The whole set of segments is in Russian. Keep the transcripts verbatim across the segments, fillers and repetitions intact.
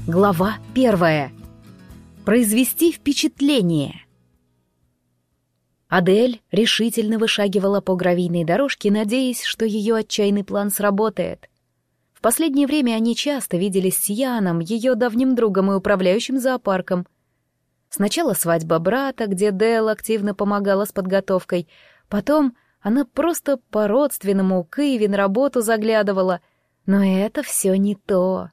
Глава первая. Произвести впечатление. Адель решительно вышагивала по гравийной дорожке, надеясь, что ее отчаянный план сработает. В последнее время они часто виделись с Яном, ее давним другом и управляющим зоопарком. Сначала свадьба брата, где Дэл активно помогала с подготовкой, потом она просто по-родственному к Иве на работу заглядывала, но это все не то.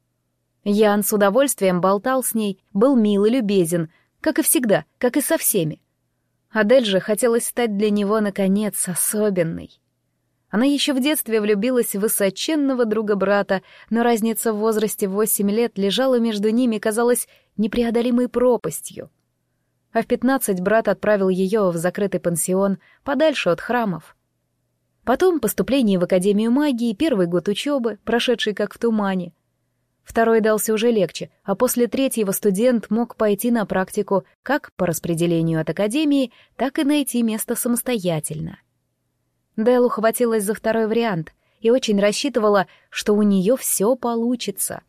Ян с удовольствием болтал с ней, был мил и любезен, как и всегда, как и со всеми. Адель же хотелось стать для него, наконец, особенной. Она еще в детстве влюбилась в высоченного друга брата, но разница в возрасте в восемь лет лежала между ними, казалось, непреодолимой пропастью. А в пятнадцать брат отправил ее в закрытый пансион, подальше от храмов. Потом поступление в Академию магии, первый год учебы, прошедший как в тумане. Второй дался уже легче, а после третьего студент мог пойти на практику как по распределению от академии, так и найти место самостоятельно. Дэл ухватилась за второй вариант и очень рассчитывала, что у нее все получится.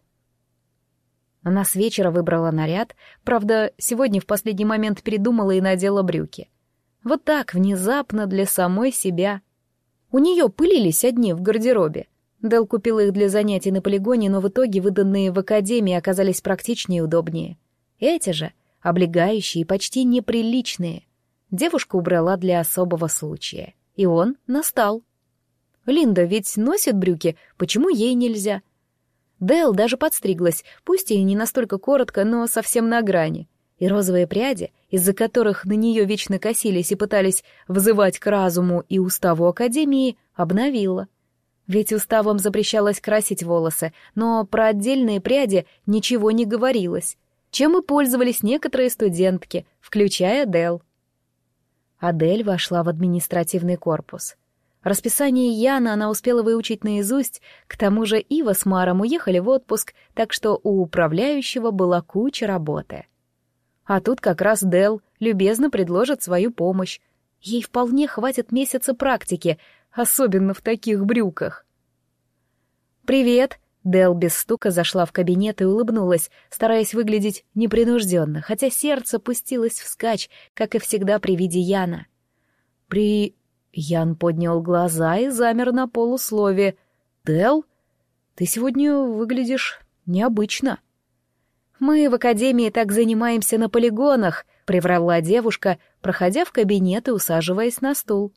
Она с вечера выбрала наряд, правда, сегодня в последний момент передумала и надела брюки. Вот так, внезапно, для самой себя. У нее пылились одни в гардеробе. Дэл купил их для занятий на полигоне, но в итоге выданные в академии оказались практичнее и удобнее. Эти же, облегающие и почти неприличные, девушка убрала для особого случая. И он настал. Линда ведь носит брюки, почему ей нельзя? Дэл даже подстриглась, пусть и не настолько коротко, но совсем на грани. И розовые пряди, из-за которых на нее вечно косились и пытались взывать к разуму и уставу академии, обновила. Ведь уставом запрещалось красить волосы, но про отдельные пряди ничего не говорилось, чем и пользовались некоторые студентки, включая Дэл. Адель вошла в административный корпус. Расписание Яна она успела выучить наизусть, к тому же Ива с Маром уехали в отпуск, так что у управляющего была куча работы. А тут как раз Дэл любезно предложит свою помощь. Ей вполне хватит месяца практики, особенно в таких брюках. «Привет!» — Дэл без стука зашла в кабинет и улыбнулась, стараясь выглядеть непринужденно, хотя сердце пустилось вскачь, как и всегда при виде Яна. «При...» — Ян поднял глаза и замер на полуслове. «Дэл, ты сегодня выглядишь необычно». «Мы в академии так занимаемся на полигонах», — приврала девушка, проходя в кабинет и усаживаясь на стул.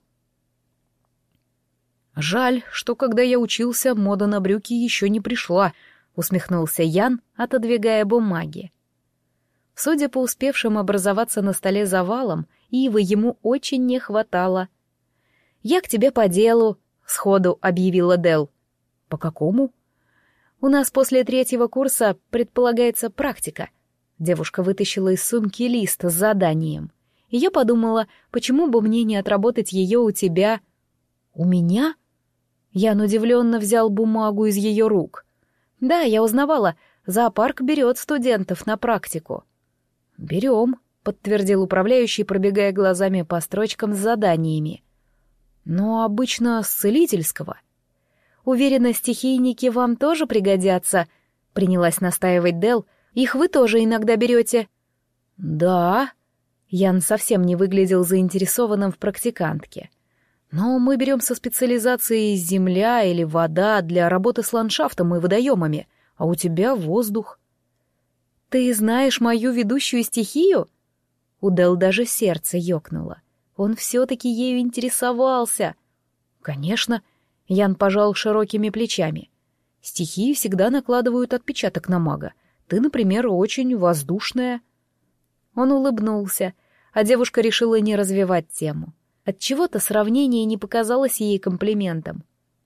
«Жаль, что когда я учился, мода на брюки еще не пришла», — усмехнулся Ян, отодвигая бумаги. Судя по успевшим образоваться на столе завалам, Ивы ему очень не хватало. «Я к тебе по делу», — сходу объявила Дэл. «По какому?» «У нас после третьего курса предполагается практика». Девушка вытащила из сумки лист с заданием. И я подумала, почему бы мне не отработать ее у тебя? «У меня?» Ян удивленно взял бумагу из ее рук. «Да, я узнавала, зоопарк берет студентов на практику». «Берем», — подтвердил управляющий, пробегая глазами по строчкам с заданиями. «Но обычно с целительского». «Уверена, стихийники вам тоже пригодятся», — принялась настаивать Дэл. «Их вы тоже иногда берете». «Да». Ян совсем не выглядел заинтересованным в практикантке. «Но мы берем со специализацией земля или вода для работы с ландшафтом и водоемами, а у тебя воздух». «Ты знаешь мою ведущую стихию?» У Дэл даже сердце ёкнуло. Он все-таки ею интересовался. «Конечно», — Ян пожал широкими плечами. «Стихии всегда накладывают отпечаток на мага. Ты, например, очень воздушная». Он улыбнулся, а девушка решила не развивать тему. Отчего-то сравнение не показалось ей комплиментом.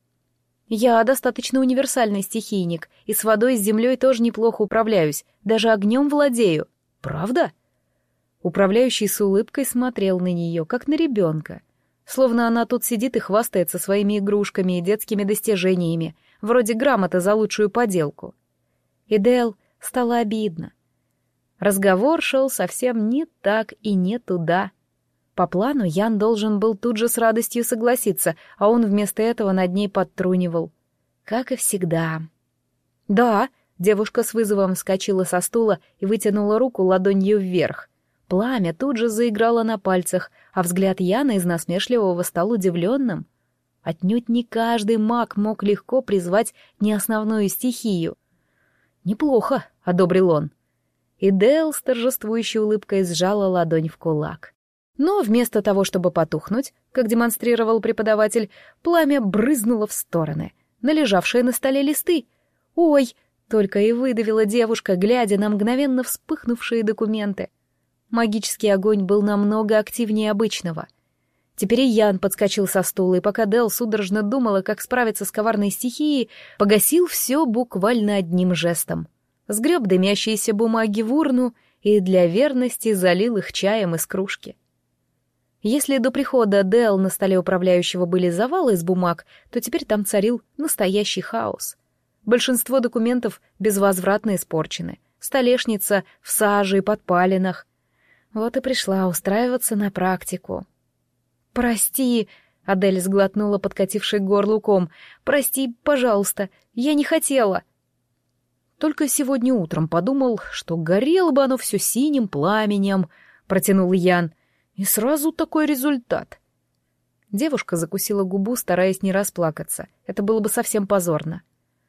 «Я достаточно универсальный стихийник, и с водой, с землей тоже неплохо управляюсь, даже огнем владею. Правда?» Управляющий с улыбкой смотрел на нее, как на ребенка, словно она тут сидит и хвастается своими игрушками и детскими достижениями, вроде грамоты за лучшую поделку. И Дэл стало обидно. Разговор шел совсем не так и не туда. По плану Ян должен был тут же с радостью согласиться, а он вместо этого над ней подтрунивал. Как и всегда. «Да», — Девушка с вызовом вскочила со стула и вытянула руку ладонью вверх. Пламя тут же заиграло на пальцах, а взгляд Яны из насмешливого стал удивленным. Отнюдь не каждый маг мог легко призвать неосновную стихию. «Неплохо», — одобрил он. И Дэл с торжествующей улыбкой сжала ладонь в кулак. Но вместо того, чтобы потухнуть, как демонстрировал преподаватель, пламя брызнуло в стороны, на лежавшие на столе листы. «Ой!» — только и выдавила девушка, глядя на мгновенно вспыхнувшие документы. Магический огонь был намного активнее обычного. Теперь и Ян подскочил со стула, и пока Дэл судорожно думала, как справиться с коварной стихией, погасил все буквально одним жестом. Сгреб дымящиеся бумаги в урну и для верности залил их чаем из кружки. Если до прихода Дэл на столе управляющего были завалы из бумаг, то теперь там царил настоящий хаос. Большинство документов безвозвратно испорчены, столешница в саже и подпалинах. Вот и пришла устраиваться на практику. «Прости», — Адель сглотнула подкативший к горлу ком, «прости, пожалуйста, я не хотела». «Только сегодня утром подумал, что горело бы оно все синим пламенем», — протянул Ян. «И сразу такой результат». Девушка закусила губу, стараясь не расплакаться. Это было бы совсем позорно.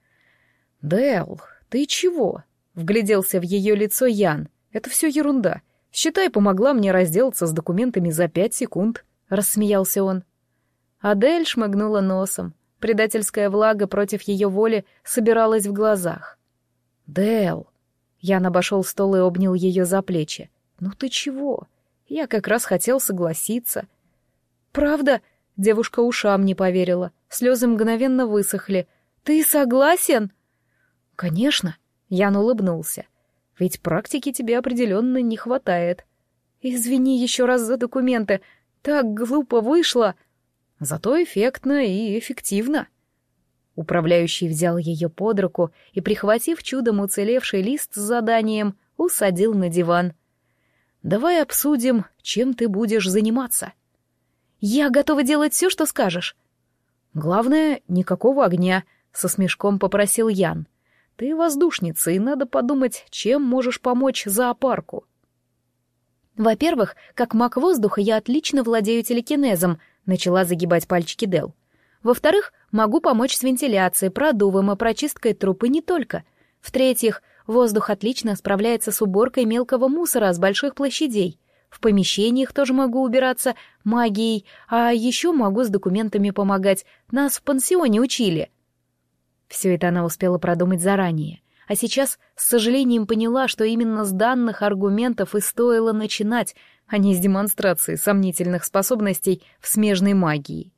«Дэл, ты чего?» — вгляделся в ее лицо Ян. «Это все ерунда. Считай, помогла мне разделаться с документами за пять секунд», — рассмеялся он. Адель шмыгнула носом. Предательская влага против ее воли собиралась в глазах. «Дэл!» — Ян обошел стол и обнял ее за плечи. «Ну ты чего? Я как раз хотел согласиться». «Правда?» — девушка ушам не поверила. Слезы мгновенно высохли. «Ты согласен?» «Конечно», — Ян улыбнулся. «Ведь практики тебе определенно не хватает». «Извини еще раз за документы. Так глупо вышло». «Зато эффектно и эффективно». Управляющий взял ее под руку и, прихватив чудом уцелевший лист с заданием, усадил на диван. «Давай обсудим, чем ты будешь заниматься». «Я готова делать все, что скажешь». «Главное, никакого огня», — со смешком попросил Ян. «Ты воздушница, и надо подумать, чем можешь помочь зоопарку». «Во-первых, как маг воздуха я отлично владею телекинезом», — начала загибать пальчики Дэл. «Во-вторых, могу помочь с вентиляцией, продувом и прочисткой труб, и не только. В-третьих, воздух отлично справляется с уборкой мелкого мусора с больших площадей. В помещениях тоже могу убираться магией, а еще могу с документами помогать. Нас в пансионе учили». Все это она успела продумать заранее, а сейчас с сожалением поняла, что именно с данных аргументов и стоило начинать, а не с демонстрации сомнительных способностей в смежной магии.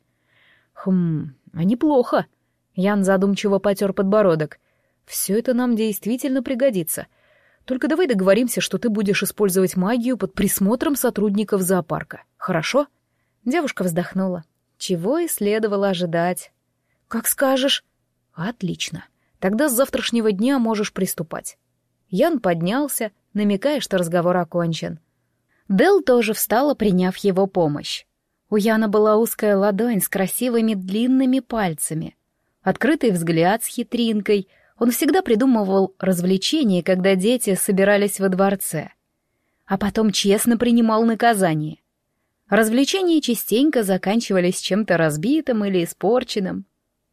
«Хм, а неплохо», — Ян задумчиво потер подбородок. «Все это нам действительно пригодится. Только давай договоримся, что ты будешь использовать магию под присмотром сотрудников зоопарка. Хорошо?» Девушка вздохнула. Чего и следовало ожидать. «Как скажешь». «Отлично. Тогда с завтрашнего дня можешь приступать». Ян поднялся, намекая, что разговор окончен. Дэл тоже встала, приняв его помощь. У Яна была узкая ладонь с красивыми длинными пальцами. Открытый взгляд с хитринкой. Он всегда придумывал развлечения, когда дети собирались во дворце. А потом честно принимал наказание. Развлечения частенько заканчивались чем-то разбитым или испорченным.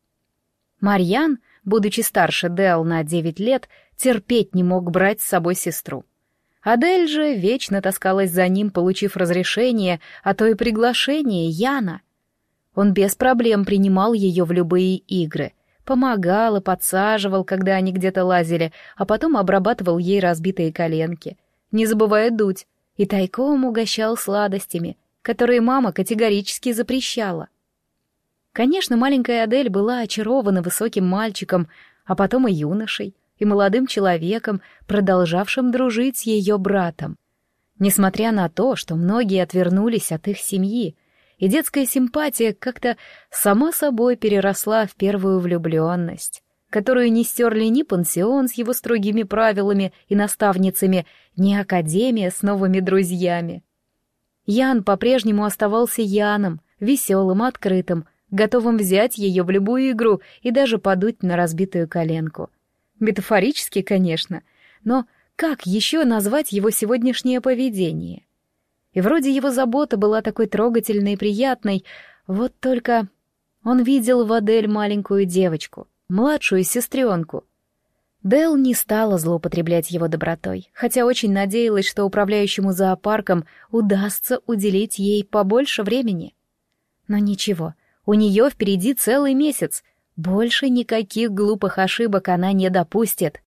Марьян, будучи старше Дэл на девять лет, терпеть не мог брать с собой сестру. Адель же вечно таскалась за ним, получив разрешение, а то и приглашение Яна. Он без проблем принимал ее в любые игры, помогал и подсаживал, когда они где-то лазили, а потом обрабатывал ей разбитые коленки, не забывая дуть, и тайком угощал сладостями, которые мама категорически запрещала. Конечно, маленькая Адель была очарована высоким мальчиком, а потом и юношей, и молодым человеком, продолжавшим дружить с ее братом. Несмотря на то, что многие отвернулись от их семьи, и детская симпатия как-то сама собой переросла в первую влюбленность, которую не стерли ни пансион с его строгими правилами и наставницами, ни академия с новыми друзьями. Ян по-прежнему оставался Яном, веселым, открытым, готовым взять ее в любую игру и даже подуть на разбитую коленку. Метафорически, конечно, но как еще назвать его сегодняшнее поведение? И вроде его забота была такой трогательной и приятной, вот только он видел в Адель маленькую девочку, младшую сестренку. Дэл не стала злоупотреблять его добротой, хотя очень надеялась, что управляющему зоопарком удастся уделить ей побольше времени. Но ничего, у нее впереди целый месяц, больше никаких глупых ошибок она не допустит.